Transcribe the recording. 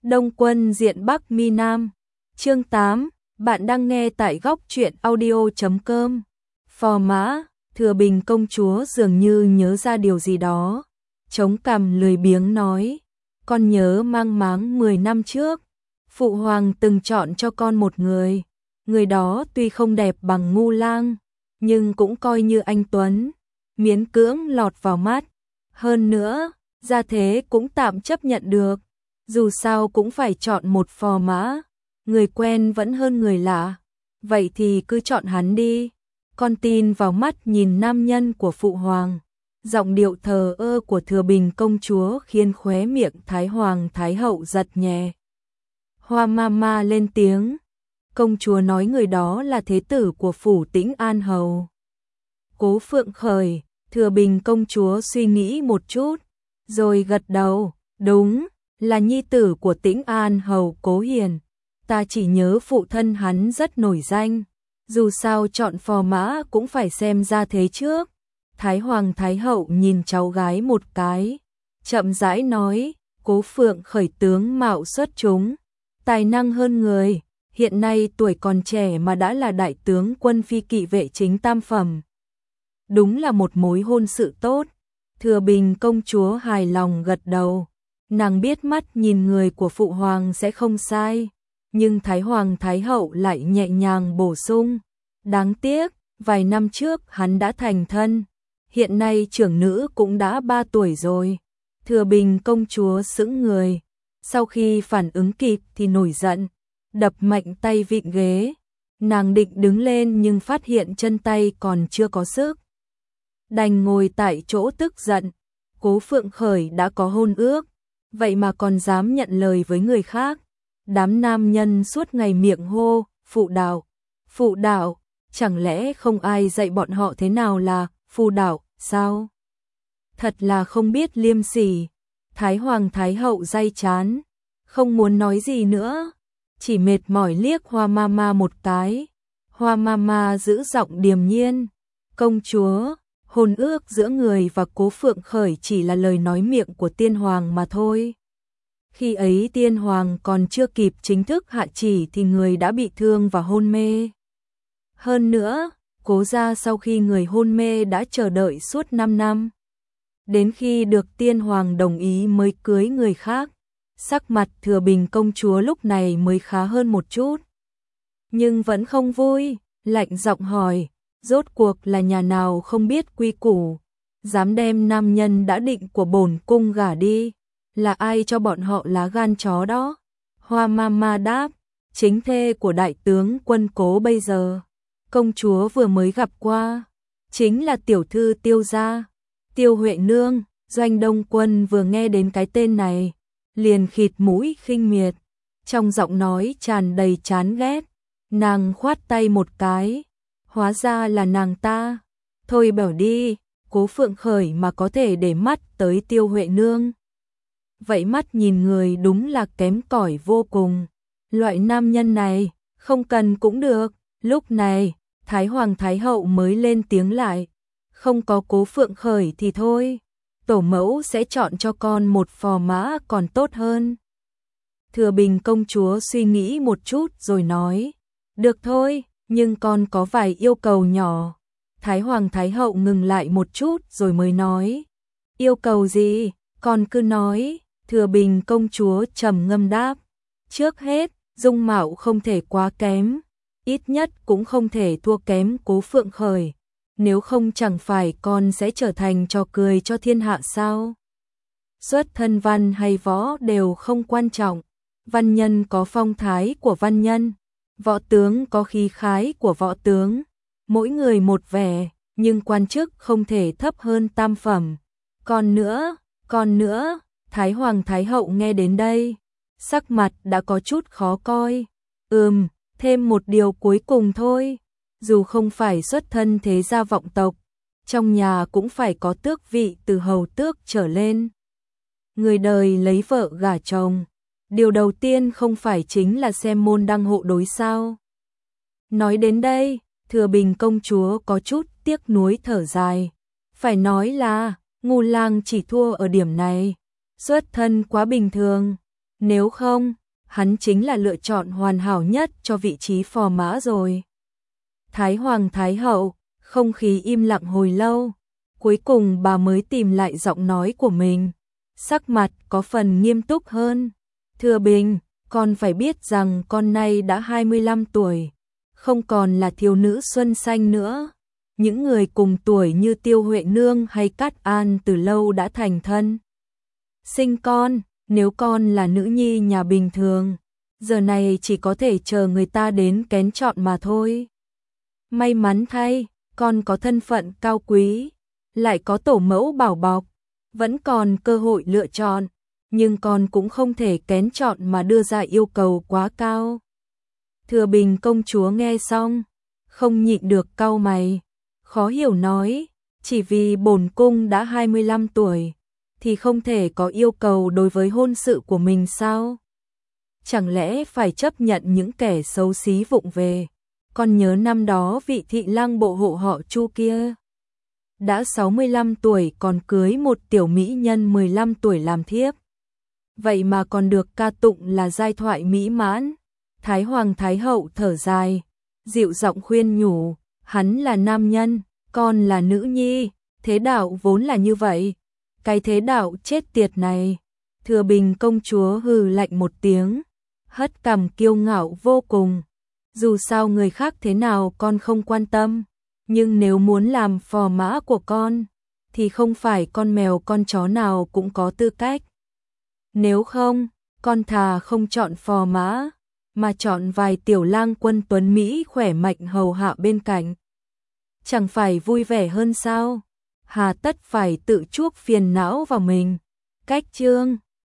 Đông Quân diện Bắc Mi Nam. Chương 8, bạn đang nghe tại góc truyện audio.com. Phò mã, Thừa Bình công chúa dường như nhớ ra điều gì đó, chống cằm lười biếng nói, con nhớ mang máng 10 năm trước, phụ hoàng từng chọn cho con một người, người đó tuy không đẹp bằng Ngu Lang, nhưng cũng coi như anh tuấn, miễn cưỡng lọt vào mắt, hơn nữa, gia thế cũng tạm chấp nhận được. Dù sao cũng phải chọn một phò mã, người quen vẫn hơn người lạ, vậy thì cứ chọn hắn đi. Con tin vào mắt nhìn nam nhân của phụ hoàng, giọng điệu thờ ơ của Thừa Bình công chúa khiến khóe miệng Thái Hoàng Thái Hậu giật nhẹ. Hoa Mama lên tiếng, công chúa nói người đó là thế tử của phủ Tĩnh An Hầu. Cố Phượng Khởi, Thừa Bình công chúa suy nghĩ một chút, rồi gật đầu, đúng, là nhi tử của Tĩnh An Hầu Cố Hiền. Ta chỉ nhớ phụ thân hắn rất nổi danh, dù sao chọn phò mã cũng phải xem ra thế trước. Thái Hoàng Thái Hậu nhìn cháu gái một cái, chậm rãi nói, Cố Phượng Khởi tướng mạo xuất chúng, tài năng hơn người, hiện nay tuổi còn trẻ mà đã là đại tướng quân phi kỵ vệ chính tam phẩm. Đúng là một mối hôn sự tốt. Thừa Bình công chúa hài lòng gật đầu, nàng biết mắt nhìn người của phụ hoàng sẽ không sai, nhưng Thái Hoàng Thái Hậu lại nhẹ nhàng bổ sung, đáng tiếc, vài năm trước hắn đã thành thân, hiện nay trưởng nữ cũng đã 3 tuổi rồi. Thừa Bình công chúa sững người, sau khi phản ứng kịp thì nổi giận, đập mạnh tay vịn ghế, nàng định đứng lên nhưng phát hiện chân tay còn chưa có sức, đành ngồi tại chỗ tức giận. Cố Phượng Khởi đã có hôn ước, vậy mà còn dám nhận lời với người khác. Đám nam nhân suốt ngày miệng hô, phụ đạo, chẳng lẽ không ai dạy bọn họ thế nào là phụ đạo, sao? Thật là không biết liêm sỉ. Thái Hoàng Thái Hậu day chán, không muốn nói gì nữa, chỉ mệt mỏi liếc Hoa Mama một cái. Hoa Mama giữ giọng điềm nhiên, công chúa, hôn ước giữa người và Cố Phượng Khởi chỉ là lời nói miệng của tiên hoàng mà thôi. Khi ấy tiên hoàng còn chưa kịp chính thức hạ chỉ thì người đã bị thương và hôn mê. Hơn nữa, Cố gia sau khi người hôn mê đã chờ đợi suốt 5 năm. Đến khi được tiên hoàng đồng ý mới cưới người khác. Sắc mặt Thừa Bình công chúa lúc này mới khá hơn một chút. Nhưng vẫn không vui, lạnh giọng hỏi, rốt cuộc là nhà nào không biết quy củ, dám đem nam nhân đã định của bổn cung gả đi, là ai cho bọn họ lá gan chó đó? Hoa Mama đáp, chính thê của đại tướng quân Cố bây giờ, công chúa vừa mới gặp qua, chính là tiểu thư Tiêu gia, Tiêu Huệ Nương. Doanh Đông Quân vừa nghe đến cái tên này, liền khịt mũi khinh miệt, trong giọng nói tràn đầy chán ghét, nàng khoát tay một cái, hóa ra là nàng ta, thôi bảo đi, Cố Phượng Khởi mà có thể để mắt tới Tiêu Huệ Nương. Vậy mắt nhìn người đúng là kém cỏi vô cùng, loại nam nhân này, không cần cũng được. Lúc này, Thái Hoàng Thái Hậu mới lên tiếng lại, không có Cố Phượng Khởi thì thôi, tổ mẫu sẽ chọn cho con một phò mã còn tốt hơn. Thừa Bình công chúa suy nghĩ một chút rồi nói, được thôi, nhưng con có vài yêu cầu nhỏ. Thái Hoàng Thái Hậu ngừng lại một chút rồi mới nói, yêu cầu gì, con cứ nói. Thừa Bình công chúa trầm ngâm đáp, trước hết, dung mạo không thể quá kém, ít nhất cũng không thể thua kém Cố Phượng Khởi, nếu không chẳng phải con sẽ trở thành trò cười cho thiên hạ sao? Xuất thân văn hay võ đều không quan trọng, văn nhân có phong thái của văn nhân, võ tướng có khí khái của võ tướng, mỗi người một vẻ, nhưng quan chức không thể thấp hơn tam phẩm. Còn nữa, Thái Hoàng Thái Hậu nghe đến đây, sắc mặt đã có chút khó coi. Thêm một điều cuối cùng thôi, dù không phải xuất thân thế gia vọng tộc, trong nhà cũng phải có tước vị từ hầu tước trở lên. Người đời lấy vợ gả chồng, điều đầu tiên không phải chính là xem môn đăng hộ đối sao? Nói đến đây, Thừa Bình công chúa có chút tiếc nuối thở dài, phải nói là Ngu Lang chỉ thua ở điểm này, xuất thân quá bình thường, Nếu không, hắn chính là lựa chọn hoàn hảo nhất cho vị trí phò mã rồi. Thái Hoàng Thái Hậu, không khí im lặng hồi lâu. Cuối cùng bà mới tìm lại giọng nói của mình. Sắc mặt có phần nghiêm túc hơn. Thừa Bình, con phải biết rằng con nay đã 25 tuổi. Không còn là thiếu nữ xuân xanh nữa. Những người cùng tuổi như Tiêu Huệ Nương hay Cát An từ lâu đã thành thân. Sinh con, nếu con là nữ nhi nhà bình thường, giờ này chỉ có thể chờ người ta đến kén chọn mà thôi. May mắn thay, con có thân phận cao quý, lại có tổ mẫu bảo bọc, vẫn còn cơ hội lựa chọn, nhưng con cũng không thể kén chọn mà đưa ra yêu cầu quá cao. Thừa Bình công chúa nghe xong, không nhịn được cau mày, khó hiểu nói, chỉ vì bổn cung đã 25 tuổi, thì không thể có yêu cầu đối với hôn sự của mình sao? Chẳng lẽ phải chấp nhận những kẻ xấu xí vụng về? Con nhớ năm đó vị thị lang bộ hộ họ Chu kia, đã 65 tuổi còn cưới một tiểu mỹ nhân 15 tuổi làm thiếp. Vậy mà còn được ca tụng là giai thoại mỹ mãn. Thái Hoàng Thái Hậu thở dài, dịu giọng khuyên nhủ, hắn là nam nhân, con là nữ nhi, thế đạo vốn là như vậy. Cái thế đạo chết tiệt này. Thừa Bình công chúa hừ lạnh một tiếng, hất cằm kiêu ngạo vô cùng. Dù sao người khác thế nào con không quan tâm, nhưng nếu muốn làm phò mã của con, thì không phải con mèo con chó nào cũng có tư cách. Nếu không, con thà không chọn phò mã, mà chọn vài tiểu lang quân tuấn Mỹ khỏe mạnh hầu hạ bên cạnh. Chẳng phải vui vẻ hơn sao? Hà tất phải tự chuốc phiền não vào mình. Cách chương